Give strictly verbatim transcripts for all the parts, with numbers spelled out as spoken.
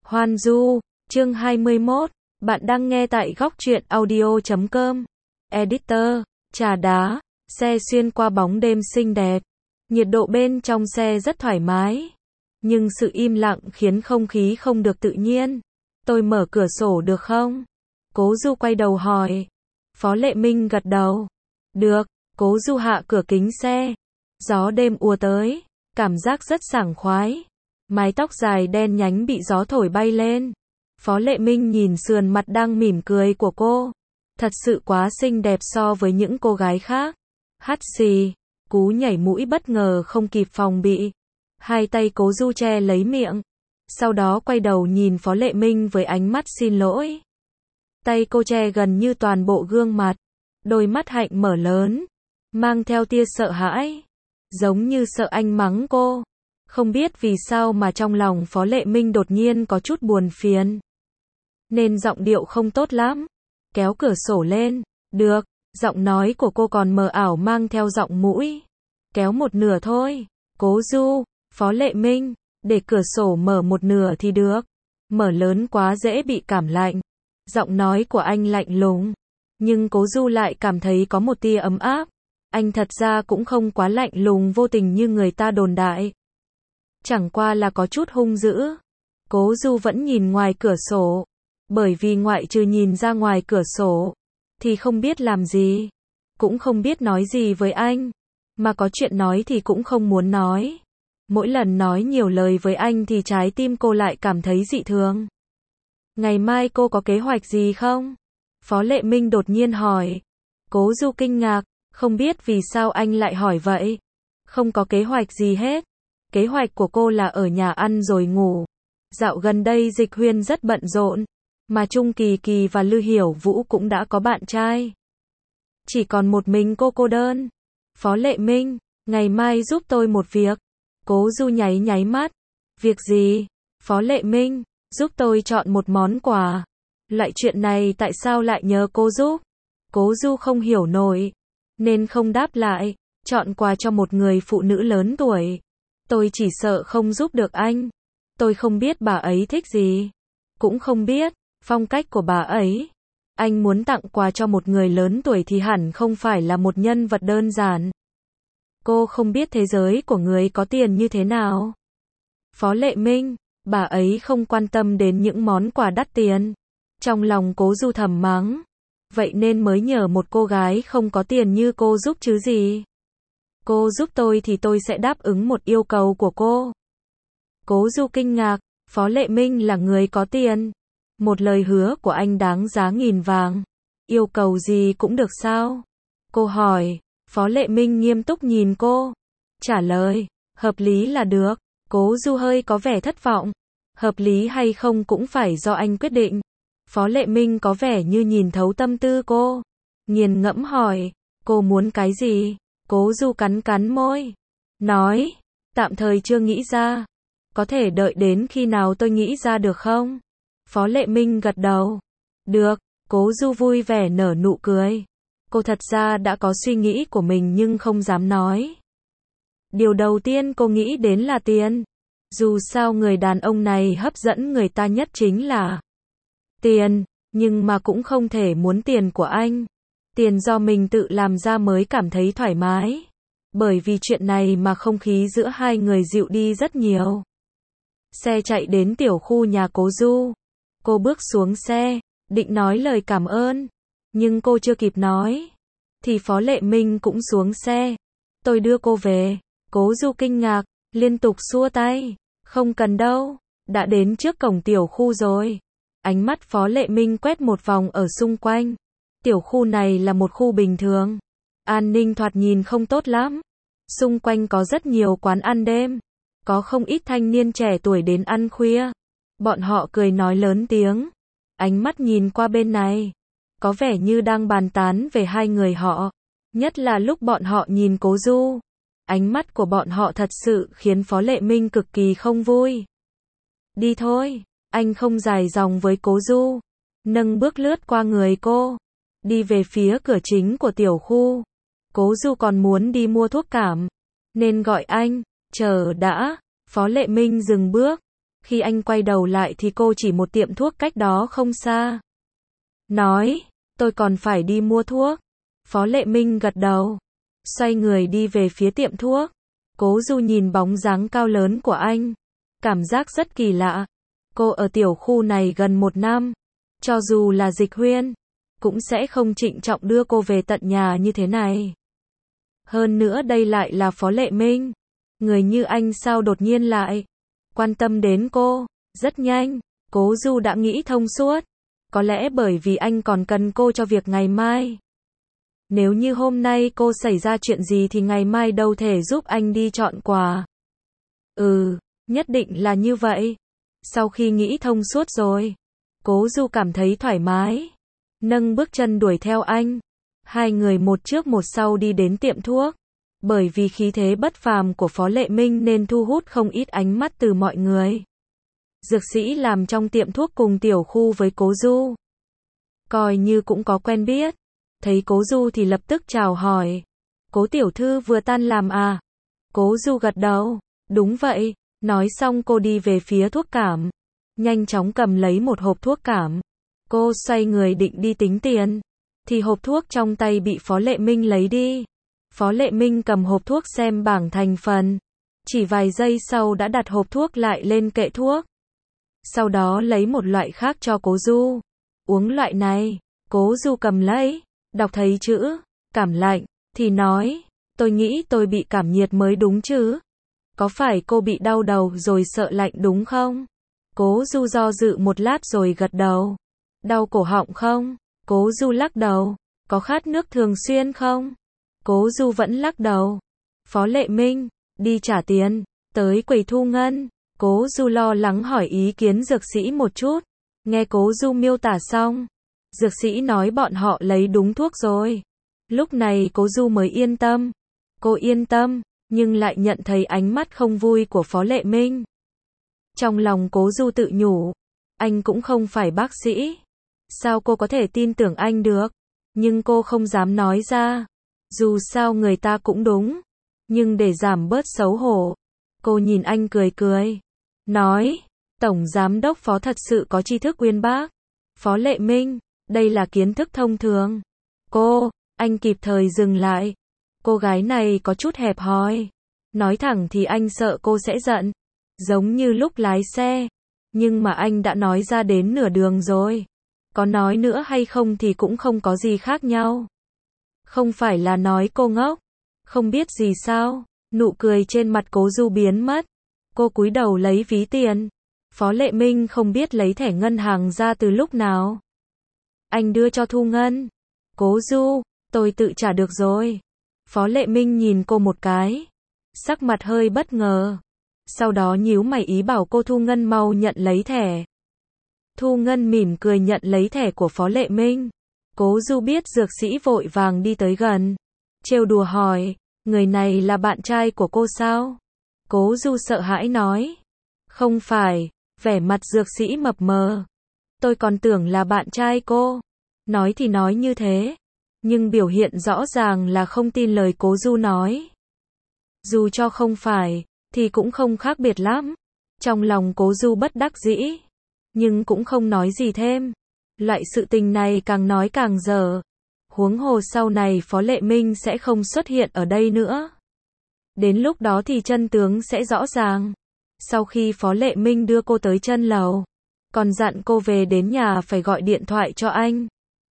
Hoan Du, chương hai mươi mốt, bạn đang nghe tại góc truyện audio chấm com. Editor, trà đá, xe xuyên qua bóng đêm xinh đẹp. Nhiệt độ bên trong xe rất thoải mái. Nhưng sự im lặng khiến không khí không được tự nhiên. Tôi mở cửa sổ được không? Cố Du quay đầu hỏi. Phó Lệ Minh gật đầu. Được, Cố Du hạ cửa kính xe. Gió đêm ùa tới, cảm giác rất sảng khoái. Mái tóc dài đen nhánh bị gió thổi bay lên. Phó Lệ Minh nhìn sườn mặt đang mỉm cười của cô. Thật sự quá xinh đẹp so với những cô gái khác. Hắt xì, cú nhảy mũi bất ngờ không kịp phòng bị. Hai tay Cố Du che lấy miệng. Sau đó quay đầu nhìn Phó Lệ Minh với ánh mắt xin lỗi. Tay cô che gần như toàn bộ gương mặt. Đôi mắt hạnh mở lớn, mang theo tia sợ hãi. Giống như sợ anh mắng cô. Không biết vì sao mà trong lòng Phó Lệ Minh đột nhiên có chút buồn phiền. Nên giọng điệu không tốt lắm. Kéo cửa sổ lên. Được, giọng nói của cô còn mờ ảo mang theo giọng mũi. Kéo một nửa thôi. Cố Du, Phó Lệ Minh, để cửa sổ mở một nửa thì được. Mở lớn quá dễ bị cảm lạnh. Giọng nói của anh lạnh lùng. Nhưng Cố Du lại cảm thấy có một tia ấm áp. Anh thật ra cũng không quá lạnh lùng vô tình như người ta đồn đại. Chẳng qua là có chút hung dữ. Cố Du vẫn nhìn ngoài cửa sổ. Bởi vì ngoại trừ nhìn ra ngoài cửa sổ, thì không biết làm gì. Cũng không biết nói gì với anh. Mà có chuyện nói thì cũng không muốn nói. Mỗi lần nói nhiều lời với anh thì trái tim cô lại cảm thấy dị thường. Ngày mai cô có kế hoạch gì không? Phó Lệ Minh đột nhiên hỏi. Cố Du kinh ngạc, không biết vì sao anh lại hỏi vậy. Không có kế hoạch gì hết. Kế hoạch của cô là ở nhà ăn rồi ngủ. Dạo gần đây Dịch Huyên rất bận rộn, mà Trung Kỳ Kỳ và Lư Hiểu Vũ cũng đã có bạn trai. Chỉ còn một mình cô cô đơn. Phó Lệ Minh, ngày mai giúp tôi một việc. Cố Du nháy nháy mắt. Việc gì? Phó Lệ Minh, giúp tôi chọn một món quà. Loại chuyện này tại sao lại nhờ cô giúp? Cố Du không hiểu nổi, nên không đáp lại. Chọn quà cho một người phụ nữ lớn tuổi. Tôi chỉ sợ không giúp được anh. Tôi không biết bà ấy thích gì. Cũng không biết phong cách của bà ấy. Anh muốn tặng quà cho một người lớn tuổi thì hẳn không phải là một nhân vật đơn giản. Cô không biết thế giới của người có tiền như thế nào. Phó Lệ Minh, bà ấy không quan tâm đến những món quà đắt tiền. Trong lòng Cố Du thầm mắng. Vậy nên mới nhờ một cô gái không có tiền như cô giúp chứ gì. Cô giúp tôi thì tôi sẽ đáp ứng một yêu cầu của cô. Cố Du kinh ngạc, Phó Lệ Minh là người có tiền. Một lời hứa của anh đáng giá nghìn vàng. Yêu cầu gì cũng được sao? Cô hỏi. Phó Lệ Minh nghiêm túc nhìn cô. Trả lời, hợp lý là được. Cố Du hơi có vẻ thất vọng. Hợp lý hay không cũng phải do anh quyết định. Phó Lệ Minh có vẻ như nhìn thấu tâm tư cô. Nghiền ngẫm hỏi, cô muốn cái gì? Cố Du cắn cắn môi. Nói, tạm thời chưa nghĩ ra. Có thể đợi đến khi nào tôi nghĩ ra được không? Phó Lệ Minh gật đầu. Được, Cố Du vui vẻ nở nụ cười. Cô thật ra đã có suy nghĩ của mình nhưng không dám nói. Điều đầu tiên cô nghĩ đến là tiền. Dù sao người đàn ông này hấp dẫn người ta nhất chính là tiền, nhưng mà cũng không thể muốn tiền của anh. Tiền do mình tự làm ra mới cảm thấy thoải mái. Bởi vì chuyện này mà không khí giữa hai người dịu đi rất nhiều. Xe chạy đến tiểu khu nhà Cố Du. Cô bước xuống xe, định nói lời cảm ơn. Nhưng cô chưa kịp nói, thì Phó Lệ Minh cũng xuống xe. Tôi đưa cô về. Cố Du kinh ngạc, liên tục xua tay. Không cần đâu, đã đến trước cổng tiểu khu rồi. Ánh mắt Phó Lệ Minh quét một vòng ở xung quanh. Tiểu khu này là một khu bình thường. An ninh thoạt nhìn không tốt lắm. Xung quanh có rất nhiều quán ăn đêm. Có không ít thanh niên trẻ tuổi đến ăn khuya. Bọn họ cười nói lớn tiếng. Ánh mắt nhìn qua bên này. Có vẻ như đang bàn tán về hai người họ. Nhất là lúc bọn họ nhìn Cố Du. Ánh mắt của bọn họ thật sự khiến Phó Lệ Minh cực kỳ không vui. Đi thôi. Anh không dài dòng với Cố Du. Nâng bước lướt qua người cô. Đi về phía cửa chính của tiểu khu. Cố Du còn muốn đi mua thuốc cảm. Nên gọi anh. Chờ đã. Phó Lệ Minh dừng bước. Khi anh quay đầu lại thì cô chỉ một tiệm thuốc cách đó không xa. Nói, tôi còn phải đi mua thuốc. Phó Lệ Minh gật đầu, xoay người đi về phía tiệm thuốc. Cố Du nhìn bóng dáng cao lớn của anh, cảm giác rất kỳ lạ. Cô ở tiểu khu này gần một năm, cho dù là Dịch Huyên, cũng sẽ không trịnh trọng đưa cô về tận nhà như thế này. Hơn nữa đây lại là Phó Lệ Minh. Người như anh sao đột nhiên lại quan tâm đến cô. Rất nhanh, Cố Du đã nghĩ thông suốt. Có lẽ bởi vì anh còn cần cô cho việc ngày mai. Nếu như hôm nay cô xảy ra chuyện gì thì ngày mai đâu thể giúp anh đi chọn quà. Ừ, nhất định là như vậy. Sau khi nghĩ thông suốt rồi, Cố Du cảm thấy thoải mái, nâng bước chân đuổi theo anh. Hai người một trước một sau đi đến tiệm thuốc. Bởi vì khí thế bất phàm của Phó Lệ Minh nên thu hút không ít ánh mắt từ mọi người. Dược sĩ làm trong tiệm thuốc cùng tiểu khu với Cố Du, coi như cũng có quen biết. Thấy Cố Du thì lập tức chào hỏi. Cố tiểu thư vừa tan làm à? Cố Du gật đầu. Đúng vậy. Nói xong cô đi về phía thuốc cảm, nhanh chóng cầm lấy một hộp thuốc cảm. Cô xoay người định đi tính tiền, thì hộp thuốc trong tay bị Phó Lệ Minh lấy đi. Phó Lệ Minh cầm hộp thuốc xem bảng thành phần, chỉ vài giây sau đã đặt hộp thuốc lại lên kệ thuốc. Sau đó lấy một loại khác cho Cố Du. Uống loại này. Cố Du cầm lấy, đọc thấy chữ cảm lạnh, thì nói, tôi nghĩ tôi bị cảm nhiệt mới đúng chứ. Có phải cô bị đau đầu rồi sợ lạnh đúng không? Cố Du do dự một lát rồi gật đầu. Đau cổ họng không? Cố Du lắc đầu. Có khát nước thường xuyên không? Cố Du vẫn lắc đầu. Phó Lệ Minh, đi trả tiền, tới quầy thu ngân. Cố Du lo lắng hỏi ý kiến dược sĩ một chút. Nghe Cố Du miêu tả xong, dược sĩ nói bọn họ lấy đúng thuốc rồi. Lúc này Cố Du mới yên tâm. Cô yên tâm, nhưng lại nhận thấy ánh mắt không vui của Phó Lệ Minh. Trong lòng Cố Du tự nhủ, anh cũng không phải bác sĩ. Sao cô có thể tin tưởng anh được? Nhưng cô không dám nói ra. Dù sao người ta cũng đúng. Nhưng để giảm bớt xấu hổ, cô nhìn anh cười cười. Nói, Tổng Giám đốc Phó thật sự có tri thức uyên bác. Phó Lệ Minh, đây là kiến thức thông thường. Cô, anh kịp thời dừng lại. Cô gái này có chút hẹp hòi. Nói thẳng thì anh sợ cô sẽ giận. Giống như lúc lái xe. Nhưng mà anh đã nói ra đến nửa đường rồi. Có nói nữa hay không thì cũng không có gì khác nhau. Không phải là nói cô ngốc. Không biết gì sao. Nụ cười trên mặt Cố Du biến mất. Cô cúi đầu lấy ví tiền. Phó Lệ Minh không biết lấy thẻ ngân hàng ra từ lúc nào. Anh đưa cho thu ngân. Cố Du, tôi tự trả được rồi. Phó Lệ Minh nhìn cô một cái. Sắc mặt hơi bất ngờ. Sau đó nhíu mày ý bảo cô Thu Ngân mau nhận lấy thẻ. Thu Ngân mỉm cười nhận lấy thẻ của Phó Lệ Minh. Cố Du biết dược sĩ vội vàng đi tới gần. Trêu đùa hỏi, người này là bạn trai của cô sao? Cố Du sợ hãi nói. Không phải, vẻ mặt dược sĩ mập mờ. Tôi còn tưởng là bạn trai cô. Nói thì nói như thế. Nhưng biểu hiện rõ ràng là không tin lời Cố Du nói. Dù cho không phải, thì cũng không khác biệt lắm. Trong lòng Cố Du bất đắc dĩ. Nhưng cũng không nói gì thêm. Loại sự tình này càng nói càng dở. Huống hồ sau này Phó Lệ Minh sẽ không xuất hiện ở đây nữa. Đến lúc đó thì chân tướng sẽ rõ ràng. Sau khi Phó Lệ Minh đưa cô tới chân lầu, còn dặn cô về đến nhà phải gọi điện thoại cho anh.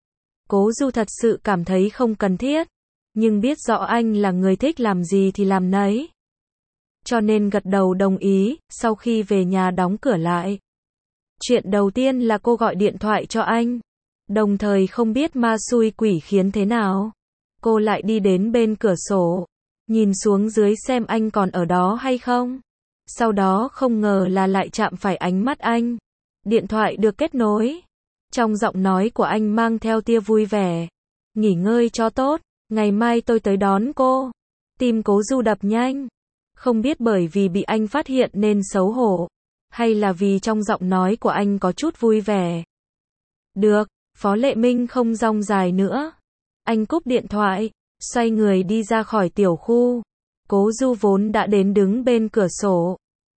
Cố Du thật sự cảm thấy không cần thiết, nhưng biết rõ anh là người thích làm gì thì làm nấy. Cho nên gật đầu đồng ý. Sau khi về nhà đóng cửa lại, chuyện đầu tiên là cô gọi điện thoại cho anh. Đồng thời không biết ma xui quỷ khiến thế nào, cô lại đi đến bên cửa sổ, nhìn xuống dưới xem anh còn ở đó hay không. Sau đó không ngờ là lại chạm phải ánh mắt anh. Điện thoại được kết nối. Trong giọng nói của anh mang theo tia vui vẻ. Nghỉ ngơi cho tốt, ngày mai tôi tới đón cô. Tim Cố Du đập nhanh. Không biết bởi vì bị anh phát hiện nên xấu hổ, hay là vì trong giọng nói của anh có chút vui vẻ. Được, Phó Lệ Minh không dong dài nữa. Anh cúp điện thoại, xoay người đi ra khỏi tiểu khu. Cố Du vốn đã đến đứng bên cửa sổ,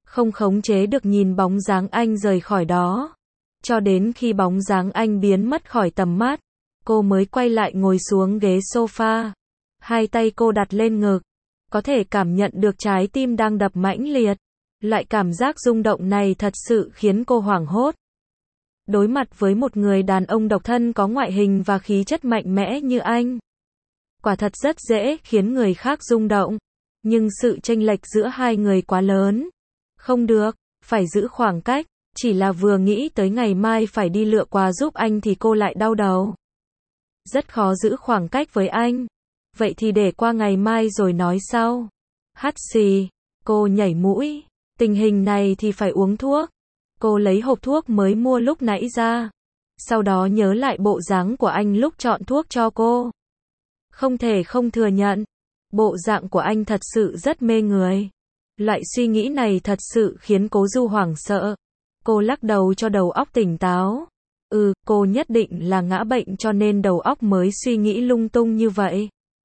không khống chế được nhìn bóng dáng anh rời khỏi đó. Cho đến khi bóng dáng anh biến mất khỏi tầm mắt, cô mới quay lại ngồi xuống ghế sofa. Hai tay cô đặt lên ngực, có thể cảm nhận được trái tim đang đập mãnh liệt. Loại cảm giác rung động này thật sự khiến cô hoảng hốt. Đối mặt với một người đàn ông độc thân có ngoại hình và khí chất mạnh mẽ như anh, quả thật rất dễ khiến người khác rung động. Nhưng sự chênh lệch giữa hai người quá lớn. Không được, phải giữ khoảng cách. Chỉ là vừa nghĩ tới ngày mai phải đi lựa quà giúp anh thì cô lại đau đầu. Rất khó giữ khoảng cách với anh. Vậy thì để qua ngày mai rồi nói sau. Hắt xì, cô nhảy mũi. Tình hình này thì phải uống thuốc. Cô lấy hộp thuốc mới mua lúc nãy ra. Sau đó nhớ lại bộ dáng của anh lúc chọn thuốc cho cô. Không thể không thừa nhận, bộ dạng của anh thật sự rất mê người. Loại suy nghĩ này thật sự khiến Cố Du hoảng sợ. Cô lắc đầu cho đầu óc tỉnh táo. Ừ, cô nhất định là ngã bệnh cho nên đầu óc mới suy nghĩ lung tung như vậy.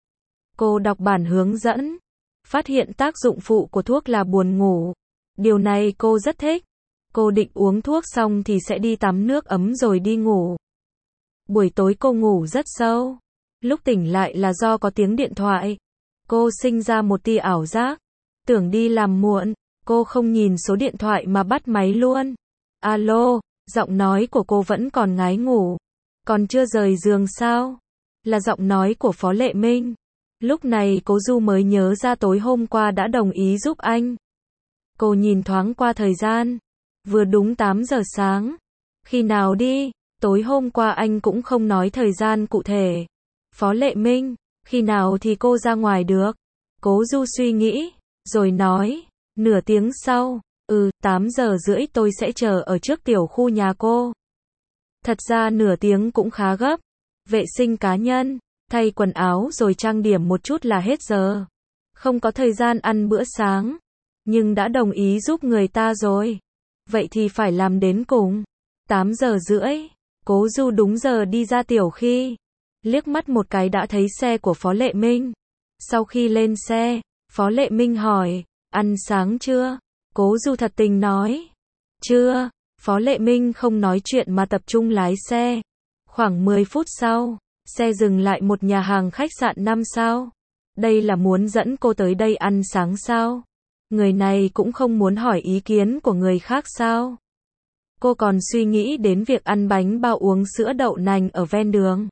Cô đọc bản hướng dẫn, phát hiện tác dụng phụ của thuốc là buồn ngủ. Điều này cô rất thích. Cô định uống thuốc xong thì sẽ đi tắm nước ấm rồi đi ngủ. Buổi tối cô ngủ rất sâu. Lúc tỉnh lại là do có tiếng điện thoại. Cô sinh ra một tia ảo giác. Tưởng đi làm muộn, cô không nhìn số điện thoại mà bắt máy luôn. Alo, giọng nói của cô vẫn còn ngái ngủ. Còn chưa rời giường sao? Là giọng nói của Phó Lệ Minh. Lúc này Cố Du mới nhớ ra tối hôm qua đã đồng ý giúp anh. Cô nhìn thoáng qua thời gian. Vừa đúng tám giờ sáng. Khi nào đi? Tối hôm qua anh cũng không nói thời gian cụ thể. Phó Lệ Minh, khi nào thì cô ra ngoài được? Cố Du suy nghĩ, rồi nói, nửa tiếng sau. Ừ, tám giờ rưỡi tôi sẽ chờ ở trước tiểu khu nhà cô. Thật ra nửa tiếng cũng khá gấp. Vệ sinh cá nhân, thay quần áo rồi trang điểm một chút là hết giờ. Không có thời gian ăn bữa sáng. Nhưng đã đồng ý giúp người ta rồi. Vậy thì phải làm đến cùng. tám giờ rưỡi, Cố Du đúng giờ đi ra tiểu khi. Liếc mắt một cái đã thấy xe của Phó Lệ Minh. Sau khi lên xe, Phó Lệ Minh hỏi, ăn sáng chưa? Cố Du thật tình nói, chưa. Phó Lệ Minh không nói chuyện mà tập trung lái xe. Khoảng mười phút sau, xe dừng lại một nhà hàng khách sạn năm sao. Đây là muốn dẫn cô tới đây ăn sáng sao? Người này cũng không muốn hỏi ý kiến của người khác sao? Cô còn suy nghĩ đến việc ăn bánh bao uống sữa đậu nành ở ven đường.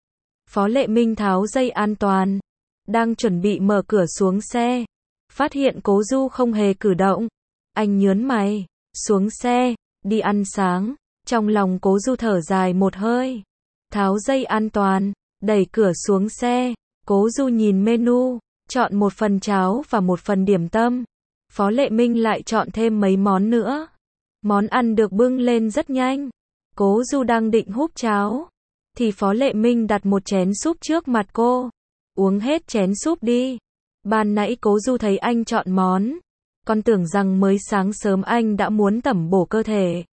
Phó Lệ Minh tháo dây an toàn, đang chuẩn bị mở cửa xuống xe. Phát hiện Cố Du không hề cử động. Anh nhớn mày, xuống xe, đi ăn sáng. Trong lòng Cố Du thở dài một hơi. Tháo dây an toàn, đẩy cửa xuống xe. Cố Du nhìn menu, chọn một phần cháo và một phần điểm tâm. Phó Lệ Minh lại chọn thêm mấy món nữa. Món ăn được bưng lên rất nhanh. Cố Du đang định húp cháo, thì Phó Lệ Minh đặt một chén súp trước mặt cô. Uống hết chén súp đi. Ban nãy Cố Du thấy anh chọn món. Còn tưởng rằng mới sáng sớm anh đã muốn tẩm bổ cơ thể.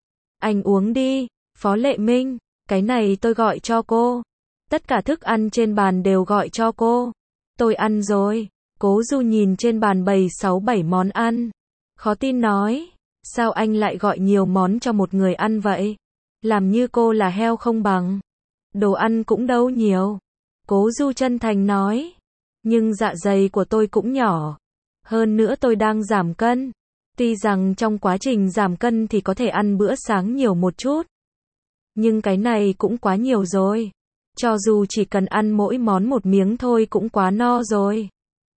Anh uống đi, Phó Lệ Minh, cái này tôi gọi cho cô. Tất cả thức ăn trên bàn đều gọi cho cô. Tôi ăn rồi. Cố Du nhìn trên bàn bày sáu bảy món ăn. Khó tin nói, sao anh lại gọi nhiều món cho một người ăn vậy? Làm như cô là heo không bằng. Đồ ăn cũng đâu nhiều. Cố Du chân thành nói. Nhưng dạ dày của tôi cũng nhỏ. Hơn nữa tôi đang giảm cân. Tuy rằng trong quá trình giảm cân thì có thể ăn bữa sáng nhiều một chút. Nhưng cái này cũng quá nhiều rồi. Cho dù chỉ cần ăn mỗi món một miếng thôi cũng quá no rồi.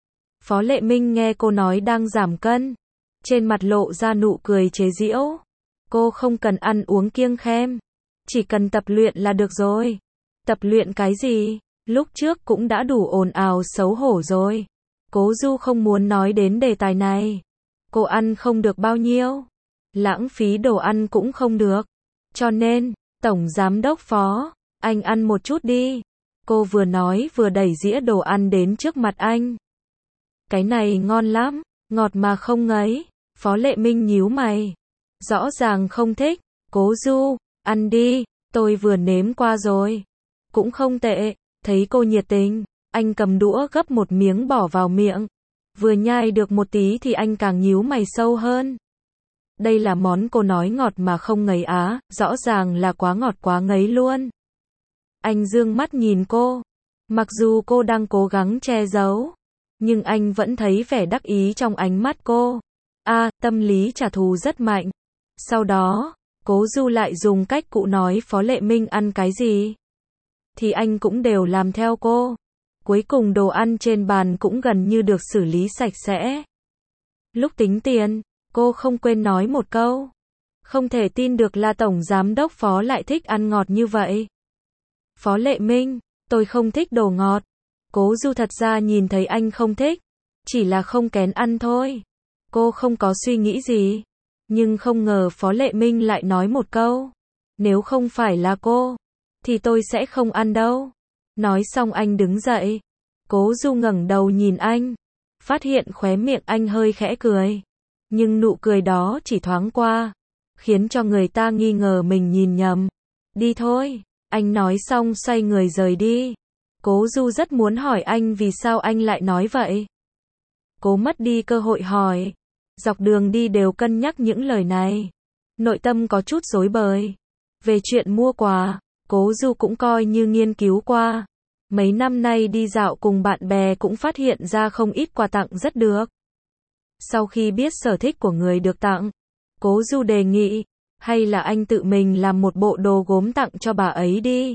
Phó Lệ Minh nghe cô nói đang giảm cân. Trên mặt lộ ra nụ cười chế giễu. Cô không cần ăn uống kiêng khem. Chỉ cần tập luyện là được rồi. Tập luyện cái gì? Lúc trước cũng đã đủ ồn ào xấu hổ rồi. Cố Du không muốn nói đến đề tài này. Cô ăn không được bao nhiêu. Lãng phí đồ ăn cũng không được. Cho nên, Tổng Giám đốc Phó, anh ăn một chút đi. Cô vừa nói vừa đẩy dĩa đồ ăn đến trước mặt anh. Cái này ngon lắm, ngọt mà không ngấy. Phó Lệ Minh nhíu mày. Rõ ràng không thích. Cố Du, ăn đi, tôi vừa nếm qua rồi. Cũng không tệ. Thấy cô nhiệt tình, anh cầm đũa gấp một miếng bỏ vào miệng. Vừa nhai được một tí thì anh càng nhíu mày sâu hơn. Đây là món cô nói ngọt mà không ngấy á, rõ ràng là quá ngọt quá ngấy luôn. Anh dương mắt nhìn cô. Mặc dù cô đang cố gắng che giấu, nhưng anh vẫn thấy vẻ đắc ý trong ánh mắt cô. À, tâm lý trả thù rất mạnh. Sau đó, Cố Du lại dùng cách cụ nói Phó Lệ Minh ăn cái gì, thì anh cũng đều làm theo cô. Cuối cùng đồ ăn trên bàn cũng gần như được xử lý sạch sẽ. Lúc tính tiền, cô không quên nói một câu. Không thể tin được là Tổng Giám đốc Phó lại thích ăn ngọt như vậy. Phó Lệ Minh, tôi không thích đồ ngọt. Cố Du thật ra nhìn thấy anh không thích, chỉ là không kén ăn thôi. Cô không có suy nghĩ gì, nhưng không ngờ Phó Lệ Minh lại nói một câu. Nếu không phải là cô, thì tôi sẽ không ăn đâu. Nói xong anh đứng dậy. Cố Du ngẩng đầu nhìn anh, phát hiện khóe miệng anh hơi khẽ cười. Nhưng nụ cười đó chỉ thoáng qua, khiến cho người ta nghi ngờ mình nhìn nhầm. Đi thôi, anh nói xong xoay người rời đi. Cố Du rất muốn hỏi anh vì sao anh lại nói vậy. Cố mất đi cơ hội hỏi. Dọc đường đi đều cân nhắc những lời này. Nội tâm có chút rối bời. Về chuyện mua quà, Cố Du cũng coi như nghiên cứu qua. Mấy năm nay đi dạo cùng bạn bè cũng phát hiện ra không ít quà tặng rất được. Sau khi biết sở thích của người được tặng, Cố Du đề nghị, hay là anh tự mình làm một bộ đồ gốm tặng cho bà ấy đi.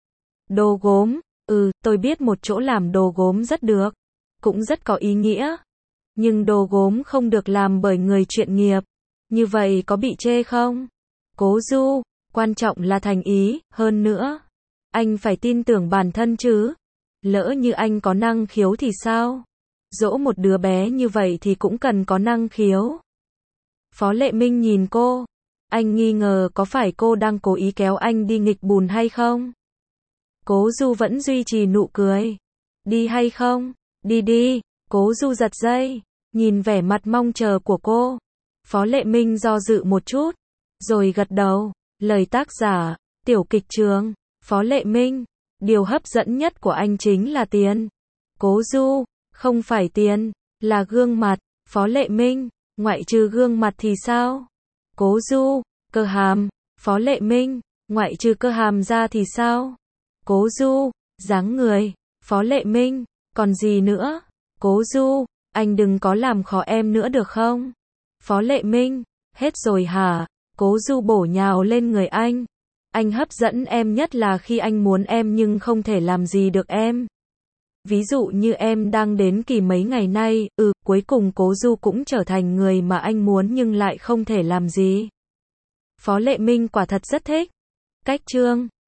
Đồ gốm, ừ, tôi biết một chỗ làm đồ gốm rất được, cũng rất có ý nghĩa. Nhưng đồ gốm không được làm bởi người chuyên nghiệp, như vậy có bị chê không? Cố Du, quan trọng là thành ý, hơn nữa, anh phải tin tưởng bản thân chứ. Lỡ như anh có năng khiếu thì sao? Dỗ một đứa bé như vậy thì cũng cần có năng khiếu. Phó Lệ Minh nhìn cô. Anh nghi ngờ có phải cô đang cố ý kéo anh đi nghịch bùn hay không? Cố Du vẫn duy trì nụ cười. Đi hay không? Đi đi. Cố Du giật dây, nhìn vẻ mặt mong chờ của cô. Phó Lệ Minh do dự một chút, rồi gật đầu. Lời tác giả, tiểu kịch trường. Phó Lệ Minh, điều hấp dẫn nhất của anh chính là tiền. Cố Du, không phải tiền, là gương mặt. Phó Lệ Minh, ngoại trừ gương mặt thì sao? Cố Du, cơ hàm. Phó Lệ Minh, ngoại trừ cơ hàm ra thì sao? Cố Du, dáng người. Phó Lệ Minh, còn gì nữa? Cố Du, anh đừng có làm khó em nữa được không? Phó Lệ Minh, hết rồi hả? Cố Du bổ nhào lên người anh. Anh hấp dẫn em nhất là khi anh muốn em nhưng không thể làm gì được em. Ví dụ như em đang đến kỳ mấy ngày nay, ừ, cuối cùng Cố Du cũng trở thành người mà anh muốn nhưng lại không thể làm gì. Phó Lệ Minh quả thật rất thích. Cách chương